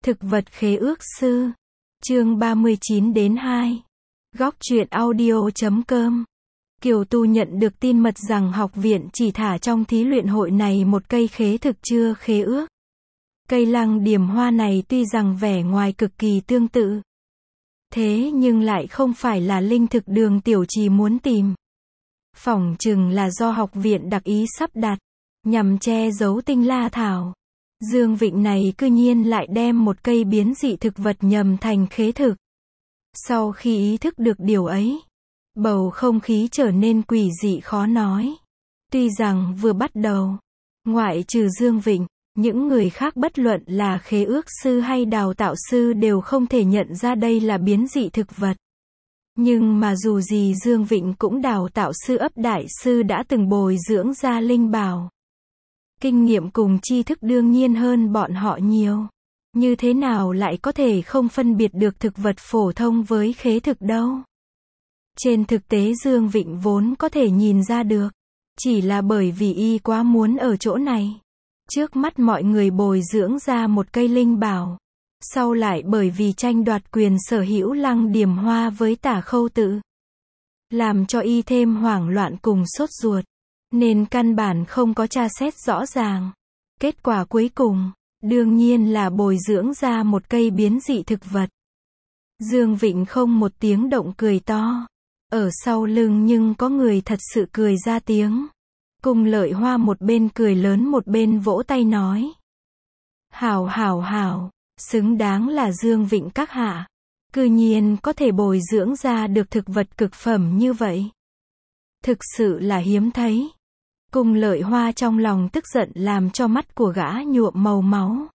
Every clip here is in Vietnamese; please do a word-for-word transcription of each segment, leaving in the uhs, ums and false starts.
Thực vật khế ước sư. Chương ba mươi chín đến hai. Góc truyện audio chấm com. Kiều Tu nhận được tin mật rằng học viện chỉ thả trong thí luyện hội này một cây khế thực chưa khế ước. Cây lăng điểm hoa này tuy rằng vẻ ngoài cực kỳ tương tự, thế nhưng lại không phải là linh thực Đường Tiểu Trì muốn tìm. Phỏng chừng là do học viện đặc ý sắp đặt, nhằm che giấu tinh la thảo. Dương Vịnh này cư nhiên lại đem một cây biến dị thực vật nhầm thành khế thực. Sau khi ý thức được điều ấy, bầu không khí trở nên quỷ dị khó nói. Tuy rằng vừa bắt đầu, ngoại trừ Dương Vịnh, những người khác bất luận là khế ước sư hay đào tạo sư đều không thể nhận ra đây là biến dị thực vật. Nhưng mà dù gì Dương Vịnh cũng đào tạo sư ấp đại sư đã từng bồi dưỡng ra linh bảo. Kinh nghiệm cùng tri thức đương nhiên hơn bọn họ nhiều. Như thế nào lại có thể không phân biệt được thực vật phổ thông với khế thực đâu. Trên thực tế Dương Vịnh vốn có thể nhìn ra được. Chỉ là bởi vì y quá muốn ở chỗ này. Trước mắt mọi người bồi dưỡng ra một cây linh bảo. Sau lại bởi vì tranh đoạt quyền sở hữu lăng điểm hoa với Tả Khâu Tự, làm cho y thêm hoảng loạn cùng sốt ruột. Nên căn bản không có tra xét rõ ràng. Kết quả cuối cùng, đương nhiên là bồi dưỡng ra một cây biến dị thực vật. Dương Vịnh không một tiếng động cười to. Ở sau lưng nhưng có người thật sự cười ra tiếng. Cùng Lợi Hoa một bên cười lớn một bên vỗ tay nói. Hảo hảo hảo, xứng đáng là Dương Vịnh các hạ. Cư nhiên có thể bồi dưỡng ra được thực vật cực phẩm như vậy. Thực sự là hiếm thấy. Cùng Lợi Hoa trong lòng tức giận làm cho mắt của gã nhuộm màu máu.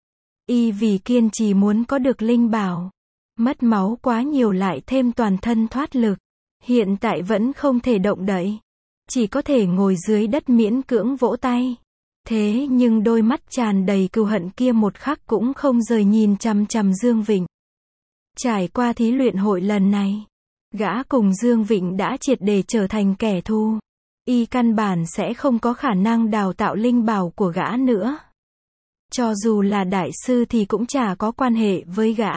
Y vì kiên trì muốn có được linh bảo, mất máu quá nhiều lại thêm toàn thân thoát lực. Hiện tại vẫn không thể động đậy. Chỉ có thể ngồi dưới đất miễn cưỡng vỗ tay. Thế nhưng đôi mắt tràn đầy cừu hận kia một khắc cũng không rời nhìn chằm chằm Dương Vịnh. Trải qua thí luyện hội lần này, gã cùng Dương Vịnh đã triệt để trở thành kẻ thù. Y căn bản sẽ không có khả năng đào tạo linh bảo của gã nữa. Cho dù là đại sư thì cũng chả có quan hệ với gã.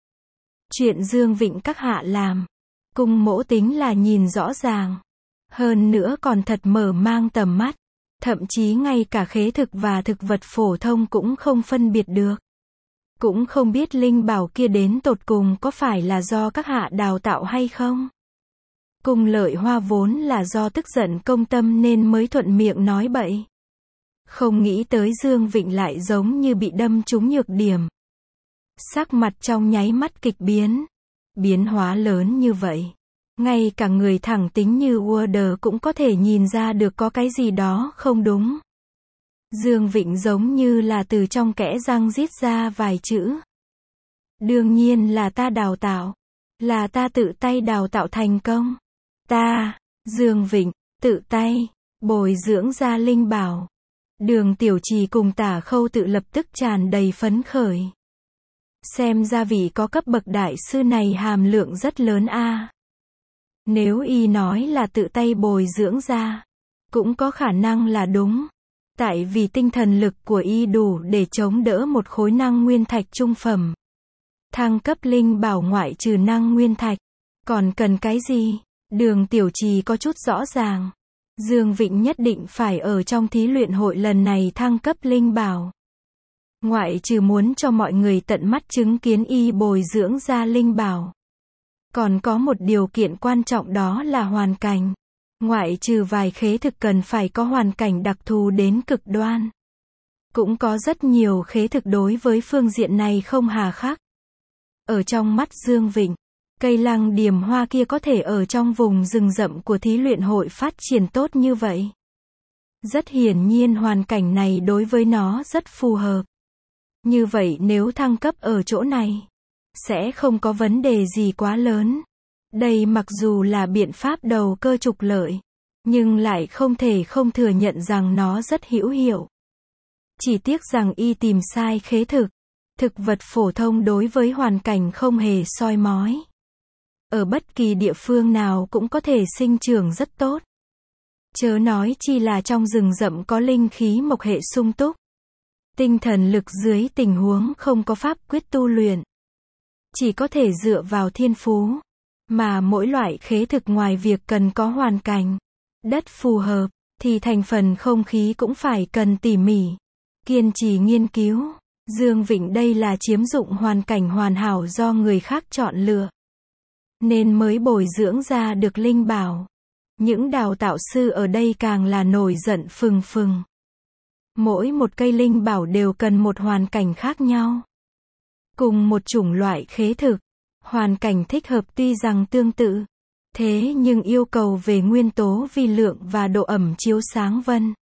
Chuyện Dương Vịnh các hạ làm, cùng mỗ tính là nhìn rõ ràng. Hơn nữa còn thật mở mang tầm mắt. Thậm chí ngay cả khế thực và thực vật phổ thông cũng không phân biệt được. Cũng không biết linh bảo kia đến tột cùng có phải là do các hạ đào tạo hay không. Cùng Lợi Hoa vốn là do tức giận công tâm nên mới thuận miệng nói bậy. Không nghĩ tới Dương Vịnh lại giống như bị đâm trúng nhược điểm. Sắc mặt trong nháy mắt kịch biến. Biến hóa lớn như vậy. Ngay cả người thẳng tính như Wonder cũng có thể nhìn ra được có cái gì đó không đúng. Dương Vịnh giống như là từ trong kẽ răng rít ra vài chữ. Đương nhiên là ta đào tạo. Là ta tự tay đào tạo thành công. Ta, Dương Vịnh, tự tay, bồi dưỡng ra linh bảo. Đường Tiểu Trì cùng Tả Khâu Tự lập tức tràn đầy phấn khởi. Xem ra vị có cấp bậc đại sư này hàm lượng rất lớn a. Nếu y nói là tự tay bồi dưỡng ra, cũng có khả năng là đúng. Tại vì tinh thần lực của y đủ để chống đỡ một khối năng nguyên thạch trung phẩm. Thăng cấp linh bảo ngoại trừ năng nguyên thạch, còn cần cái gì? Đường Tiểu Trì có chút rõ ràng. Dương Vịnh nhất định phải ở trong thí luyện hội lần này thăng cấp linh bảo. Ngoại trừ muốn cho mọi người tận mắt chứng kiến y bồi dưỡng ra linh bảo. Còn có một điều kiện quan trọng đó là hoàn cảnh. Ngoại trừ vài khế thực cần phải có hoàn cảnh đặc thù đến cực đoan. Cũng có rất nhiều khế thực đối với phương diện này không hà khắc. Ở trong mắt Dương Vịnh, cây lăng điểm hoa kia có thể ở trong vùng rừng rậm của thí luyện hội phát triển tốt như vậy. Rất hiển nhiên hoàn cảnh này đối với nó rất phù hợp. Như vậy nếu thăng cấp ở chỗ này, sẽ không có vấn đề gì quá lớn. Đây mặc dù là biện pháp đầu cơ trục lợi, nhưng lại không thể không thừa nhận rằng nó rất hữu hiệu. Chỉ tiếc rằng y tìm sai khế thực. Thực vật phổ thông đối với hoàn cảnh không hề soi mói. Ở bất kỳ địa phương nào cũng có thể sinh trưởng rất tốt. Chớ nói chi là trong rừng rậm có linh khí mộc hệ sung túc. Tinh thần lực dưới tình huống không có pháp quyết tu luyện, chỉ có thể dựa vào thiên phú, mà mỗi loại khế thực ngoài việc cần có hoàn cảnh, đất phù hợp, thì thành phần không khí cũng phải cần tỉ mỉ, kiên trì nghiên cứu. Dương Vịnh đây là chiếm dụng hoàn cảnh hoàn hảo do người khác chọn lựa, nên mới bồi dưỡng ra được linh bảo. Những đào tạo sư ở đây càng là nổi giận phừng phừng. Mỗi một cây linh bảo đều cần một hoàn cảnh khác nhau. Cùng một chủng loại khế thực, hoàn cảnh thích hợp tuy rằng tương tự, thế nhưng yêu cầu về nguyên tố vi lượng và độ ẩm chiếu sáng vân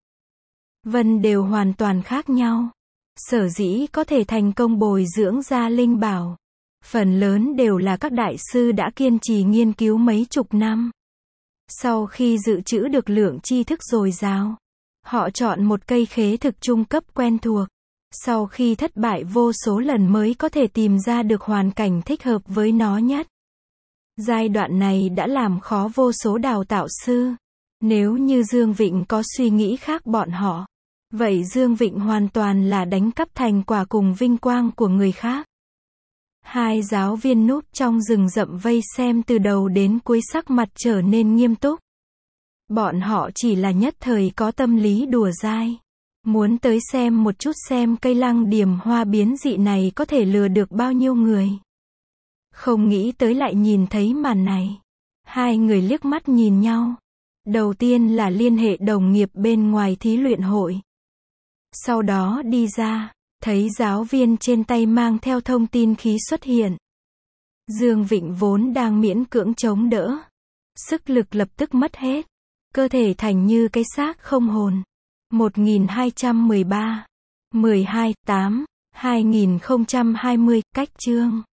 vân đều hoàn toàn khác nhau. Sở dĩ có thể thành công bồi dưỡng ra linh bảo, phần lớn đều là các đại sư đã kiên trì nghiên cứu mấy chục năm. Sau khi dự trữ được lượng tri thức dồi dào, họ chọn một cây khế thực trung cấp quen thuộc. Sau khi thất bại vô số lần mới có thể tìm ra được hoàn cảnh thích hợp với nó nhất. Giai đoạn này đã làm khó vô số đào tạo sư. Nếu như Dương Vịnh có suy nghĩ khác bọn họ, vậy Dương Vịnh hoàn toàn là đánh cắp thành quả cùng vinh quang của người khác. Hai giáo viên núp trong rừng rậm vây xem từ đầu đến cuối, sắc mặt trở nên nghiêm túc. Bọn họ chỉ là nhất thời có tâm lý đùa dai, muốn tới xem một chút xem cây lăng điềm hoa biến dị này có thể lừa được bao nhiêu người. Không nghĩ tới lại nhìn thấy màn này. Hai người liếc mắt nhìn nhau. Đầu tiên là liên hệ đồng nghiệp bên ngoài thí luyện hội. Sau đó đi ra, thấy giáo viên trên tay mang theo thông tin khí xuất hiện. Dương Vịnh vốn đang miễn cưỡng chống đỡ, sức lực lập tức mất hết, cơ thể thành như cái xác không hồn. một nghìn hai trăm mười ba, mười hai, tám, hai nghìn không trăm hai mươi, cách chương